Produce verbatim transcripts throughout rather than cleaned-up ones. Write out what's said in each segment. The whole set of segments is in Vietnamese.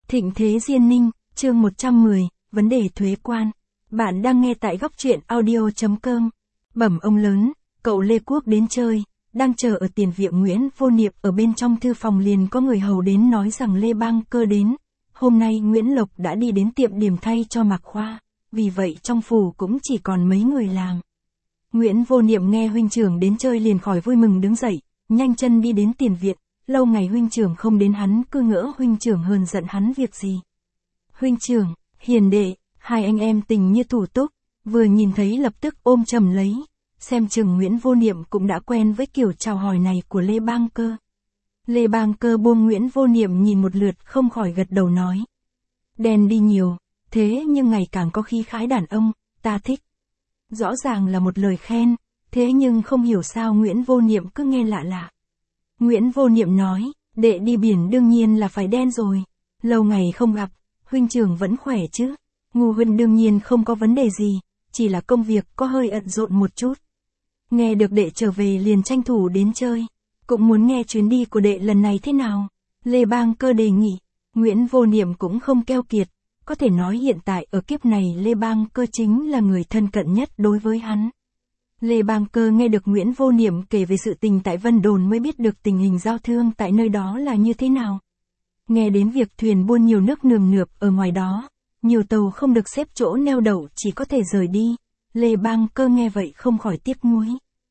Thịnh Thế Diên Ninh, chương một trăm mười, vấn đề thuế quan. Bạn đang nghe tại góc truyện audio chấm com. Bẩm ông lớn, cậu Lê Quốc đến chơi, đang chờ ở tiền viện Nguyễn Vô Niệm. Ở bên trong thư phòng liền có người hầu đến nói rằng Lê Bang Cơ đến. Hôm nay Nguyễn Lộc đã đi đến tiệm điểm thay cho Mạc Khoa, vì vậy trong phủ cũng chỉ còn mấy người làm. Nguyễn Vô Niệm nghe huynh trưởng đến chơi liền khỏi vui mừng đứng dậy, nhanh chân đi đến tiền viện. Lâu ngày huynh trưởng không đến hắn cứ ngỡ huynh trưởng hờn giận hắn việc gì. Huynh trưởng, hiền đệ, hai anh em tình như thủ túc, vừa nhìn thấy lập tức ôm chầm lấy, xem chừng Nguyễn Vô Niệm cũng đã quen với kiểu chào hỏi này của Lê Bang Cơ. Lê Bang Cơ buông Nguyễn Vô Niệm nhìn một lượt không khỏi gật đầu nói. Đen đi nhiều, thế nhưng ngày càng có khí khái đàn ông, ta thích. Rõ ràng là một lời khen, thế nhưng không hiểu sao Nguyễn Vô Niệm cứ nghe lạ lạ. Nguyễn Vô Niệm nói, đệ đi biển đương nhiên là phải đen rồi. Lâu ngày không gặp, huynh trưởng vẫn khỏe chứ. Ngu huynh đương nhiên không có vấn đề gì, chỉ là công việc có hơi ận rộn một chút. Nghe được đệ trở về liền tranh thủ đến chơi, cũng muốn nghe chuyến đi của đệ lần này thế nào. Lê Bang Cơ đề nghị, Nguyễn Vô Niệm cũng không keo kiệt, có thể nói hiện tại ở kiếp này Lê Bang Cơ chính là người thân cận nhất đối với hắn. Lê Bang Cơ nghe được Nguyễn Vô Niệm kể về sự tình tại Vân Đồn mới biết được tình hình giao thương tại nơi đó là như thế nào. Nghe đến việc thuyền buôn nhiều nước nườm nượp ở ngoài đó, nhiều tàu không được xếp chỗ neo đậu chỉ có thể rời đi, Lê Bang Cơ nghe vậy không khỏi tiếc nuối.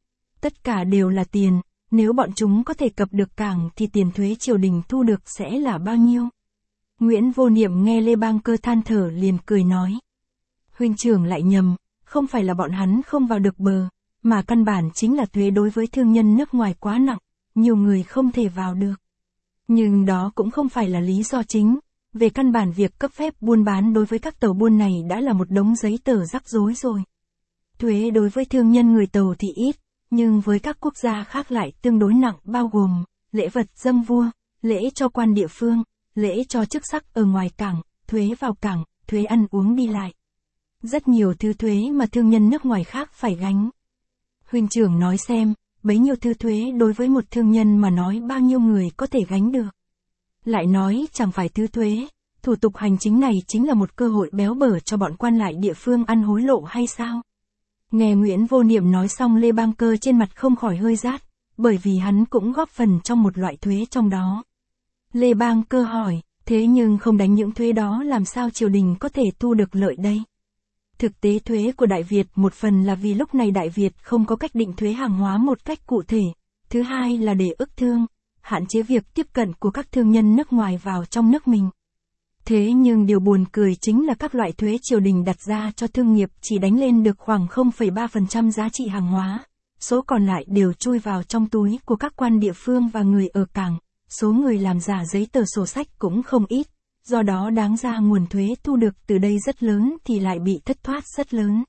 Tất cả đều là tiền, nếu bọn chúng có thể cập được cảng thì tiền thuế triều đình thu được sẽ là bao nhiêu? Nguyễn Vô Niệm nghe Lê Bang Cơ than thở liền cười nói. Huynh trưởng lại nhầm, không phải là bọn hắn không vào được bờ, mà căn bản chính là thuế đối với thương nhân nước ngoài quá nặng, nhiều người không thể vào được. Nhưng đó cũng không phải là lý do chính, về căn bản việc cấp phép buôn bán đối với các tàu buôn này đã là một đống giấy tờ rắc rối rồi. Thuế đối với thương nhân người tàu thì ít, nhưng với các quốc gia khác lại tương đối nặng bao gồm lễ vật dâng vua, lễ cho quan địa phương, lễ cho chức sắc ở ngoài cảng, thuế vào cảng, thuế ăn uống đi lại. Rất nhiều thứ thuế mà thương nhân nước ngoài khác phải gánh. Huynh trưởng nói xem, bấy nhiêu thứ thuế đối với một thương nhân mà nói bao nhiêu người có thể gánh được. Lại nói chẳng phải thứ thuế, thủ tục hành chính này chính là một cơ hội béo bở cho bọn quan lại địa phương ăn hối lộ hay sao? Nghe Nguyễn Vô Niệm nói xong Lê Bang Cơ trên mặt không khỏi hơi rát, bởi vì hắn cũng góp phần trong một loại thuế trong đó. Lê Bang Cơ hỏi, thế nhưng không đánh những thuế đó làm sao triều đình có thể thu được lợi đây? Thực tế thuế của Đại Việt một phần là vì lúc này Đại Việt không có cách định thuế hàng hóa một cách cụ thể, thứ hai là để ức thương, hạn chế việc tiếp cận của các thương nhân nước ngoài vào trong nước mình. Thế nhưng điều buồn cười chính là các loại thuế triều đình đặt ra cho thương nghiệp chỉ đánh lên được khoảng không phẩy ba phần trăm giá trị hàng hóa, số còn lại đều chui vào trong túi của các quan địa phương và người ở cảng, số người làm giả giấy tờ sổ sách cũng không ít. Do đó đáng ra nguồn thuế thu được từ đây rất lớn thì lại bị thất thoát rất lớn.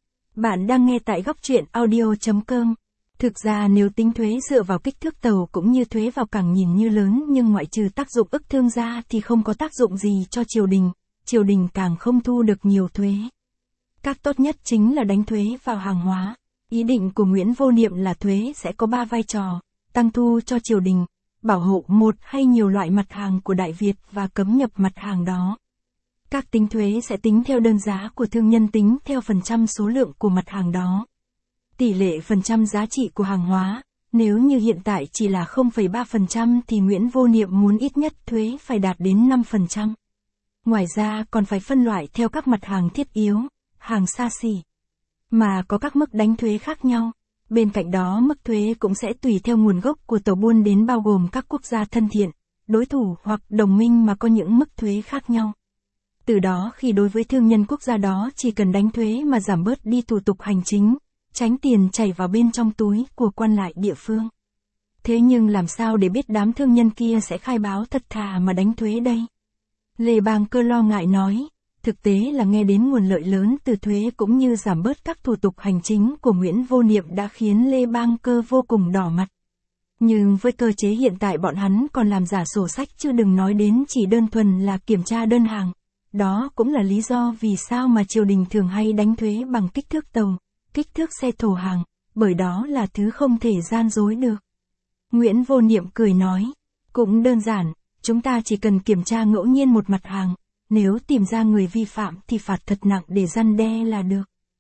Bạn đang nghe tại góc truyện audio chấm com. Thực ra nếu tính thuế dựa vào kích thước tàu cũng như thuế vào cảng nhìn như lớn nhưng ngoại trừ tác dụng ức thương ra thì không có tác dụng gì cho triều đình, triều đình càng không thu được nhiều thuế. Các tốt nhất chính là đánh thuế vào hàng hóa. Ý định của Nguyễn Vô Niệm là thuế sẽ có ba vai trò, tăng thu cho triều đình, bảo hộ một hay nhiều loại mặt hàng của Đại Việt và cấm nhập mặt hàng đó. Các tính thuế sẽ tính theo đơn giá của thương nhân tính theo phần trăm số lượng của mặt hàng đó. Tỷ lệ phần trăm giá trị của hàng hóa, nếu như hiện tại chỉ là không phẩy ba phần trăm thì Nguyễn Vô Niệm muốn ít nhất thuế phải đạt đến năm phần trăm. Ngoài ra còn phải phân loại theo các mặt hàng thiết yếu, hàng xa xỉ, mà có các mức đánh thuế khác nhau. Bên cạnh đó mức thuế cũng sẽ tùy theo nguồn gốc của tàu buôn đến bao gồm các quốc gia thân thiện, đối thủ hoặc đồng minh mà có những mức thuế khác nhau. Từ đó khi đối với thương nhân quốc gia đó chỉ cần đánh thuế mà giảm bớt đi thủ tục hành chính, tránh tiền chảy vào bên trong túi của quan lại địa phương. Thế nhưng làm sao để biết đám thương nhân kia sẽ khai báo thật thà mà đánh thuế đây? Lê Bang Cơ lo ngại nói. Thực tế là nghe đến nguồn lợi lớn từ thuế cũng như giảm bớt các thủ tục hành chính của Nguyễn Vô Niệm đã khiến Lê Bang Cơ vô cùng đỏ mặt. Nhưng với cơ chế hiện tại bọn hắn còn làm giả sổ sách chứ đừng nói đến chỉ đơn thuần là kiểm tra đơn hàng. Đó cũng là lý do vì sao mà triều đình thường hay đánh thuế bằng kích thước tàu, kích thước xe thổ hàng, bởi đó là thứ không thể gian dối được. Nguyễn Vô Niệm cười nói, cũng đơn giản, Chúng ta chỉ cần kiểm tra ngẫu nhiên một mặt hàng, nếu tìm ra người vi phạm thì phạt thật nặng để răn đe là được.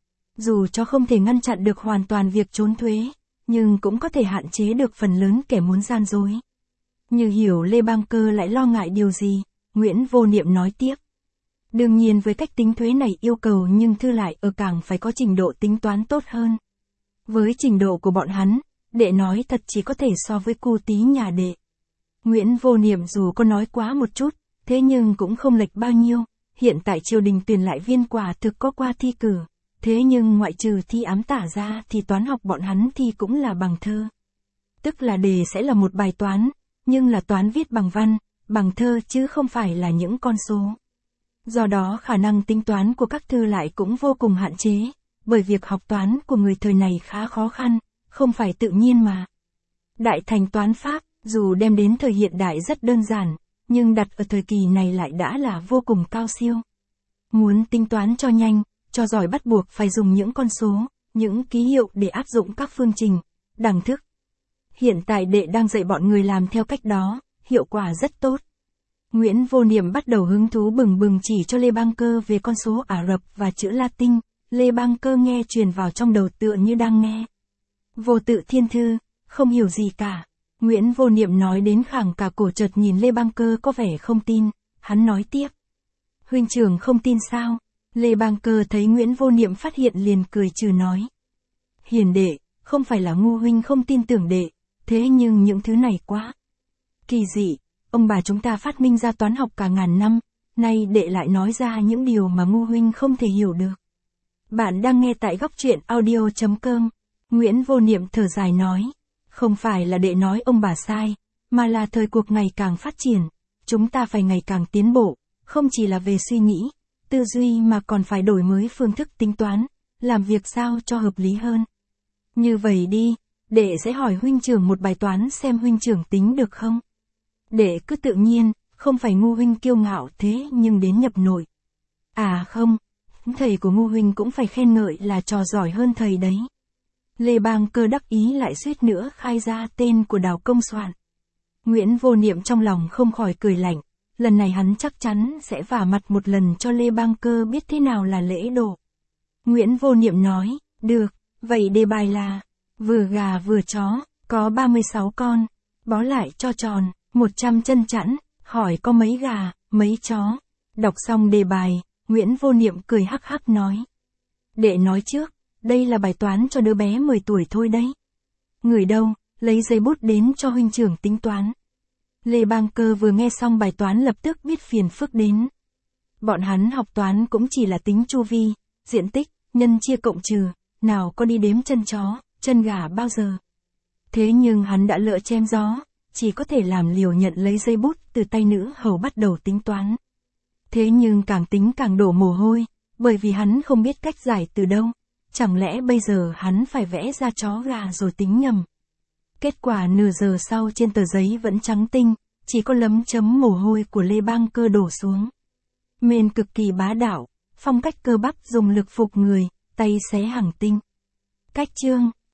Dù cho không thể ngăn chặn được hoàn toàn việc trốn thuế, nhưng cũng có thể hạn chế được phần lớn kẻ muốn gian dối. Như hiểu Lê Bang Cơ lại lo ngại điều gì, Nguyễn Vô Niệm nói tiếp. Đương nhiên với cách tính thuế này yêu cầu nhưng Thư lại ở cảng phải có trình độ tính toán tốt hơn. Với trình độ của bọn hắn, đệ nói thật chỉ có thể so với cu tí nhà đệ. Nguyễn Vô Niệm dù có nói quá một chút, thế nhưng cũng không lệch bao nhiêu, hiện tại triều đình tuyển lại viên quả thực có qua thi cử, thế nhưng ngoại trừ thi ám tả ra thì toán học bọn hắn thi cũng là bằng thơ. Tức là đề sẽ là một bài toán, nhưng là toán viết bằng văn, bằng thơ chứ không phải là những con số. Do đó khả năng tính toán của các Thư lại cũng vô cùng hạn chế, bởi việc học toán của người thời này khá khó khăn, không phải tự nhiên mà. Đại thành toán Pháp, dù đem đến thời hiện đại rất đơn giản, nhưng đặt ở thời kỳ này lại đã là vô cùng cao siêu. Muốn tính toán cho nhanh, cho giỏi bắt buộc phải dùng những con số, những ký hiệu để áp dụng các phương trình, đẳng thức. Hiện tại đệ đang dạy bọn người làm theo cách đó, hiệu quả rất tốt. Nguyễn Vô Niệm bắt đầu hứng thú bừng bừng chỉ cho Lê Bang Cơ về con số Ả Rập và chữ Latin, Lê Bang Cơ nghe truyền vào trong đầu tựa như đang nghe Vô Tự Thiên Thư, không hiểu gì cả. Nguyễn Vô Niệm nói đến khẳng cả cổ, chợt nhìn Lê Bang Cơ có vẻ không tin, hắn nói tiếp. Huynh trưởng không tin sao? Lê Bang Cơ thấy Nguyễn Vô Niệm phát hiện liền cười trừ nói. Hiền đệ, không phải là ngu huynh không tin tưởng đệ, thế nhưng những thứ này quá kỳ dị, ông bà chúng ta phát minh ra toán học cả ngàn năm, nay đệ lại nói ra những điều mà ngu huynh không thể hiểu được. Bạn đang nghe tại góc truyện audio chấm com. Nguyễn Vô Niệm thở dài nói. Không phải là đệ nói ông bà sai, mà là thời cuộc ngày càng phát triển, chúng ta phải ngày càng tiến bộ, không chỉ là về suy nghĩ, tư duy mà còn phải đổi mới phương thức tính toán, làm việc sao cho hợp lý hơn. Như vậy đi, đệ sẽ hỏi huynh trưởng một bài toán xem huynh trưởng tính được không? Đệ cứ tự nhiên, không phải ngu huynh kiêu ngạo thế nhưng đến nhập nội. À không, thầy của ngu huynh cũng phải khen ngợi là trò giỏi hơn thầy đấy. Lê Bang Cơ đắc ý lại suýt nữa khai ra tên của Đào Công soạn. Nguyễn Vô Niệm trong lòng không khỏi cười lạnh, lần này hắn chắc chắn sẽ vả mặt một lần cho Lê Bang Cơ biết thế nào là lễ độ. Nguyễn Vô Niệm nói, được, vậy đề bài là, vừa gà vừa chó, có ba mươi sáu con, bó lại cho tròn, một trăm chân chẵn, hỏi có mấy gà, mấy chó. Đọc xong đề bài, Nguyễn Vô Niệm cười hắc hắc nói. Đệ nói trước, đây là bài toán cho đứa bé mười tuổi thôi đấy. Người đâu, lấy giấy bút đến cho huynh trưởng tính toán. Lê Bang Cơ vừa nghe xong bài toán lập tức biết phiền phức đến. Bọn hắn học toán cũng chỉ là tính chu vi, diện tích, nhân chia cộng trừ, nào có đi đếm chân chó, chân gà bao giờ. Thế nhưng hắn đã lỡ chém gió, chỉ có thể làm liều nhận lấy giấy bút từ tay nữ hầu bắt đầu tính toán. Thế nhưng càng tính càng đổ mồ hôi, bởi vì hắn không biết cách giải từ đâu. Chẳng lẽ bây giờ hắn phải vẽ ra chó gà rồi tính nhầm. Kết quả nửa giờ sau trên tờ giấy vẫn trắng tinh, chỉ có lấm chấm mồ hôi của Lê Bang Cơ đổ xuống. Mên cực kỳ bá đạo, phong cách cơ bắp dùng lực phục người, tay xé hàng tinh. Cách chương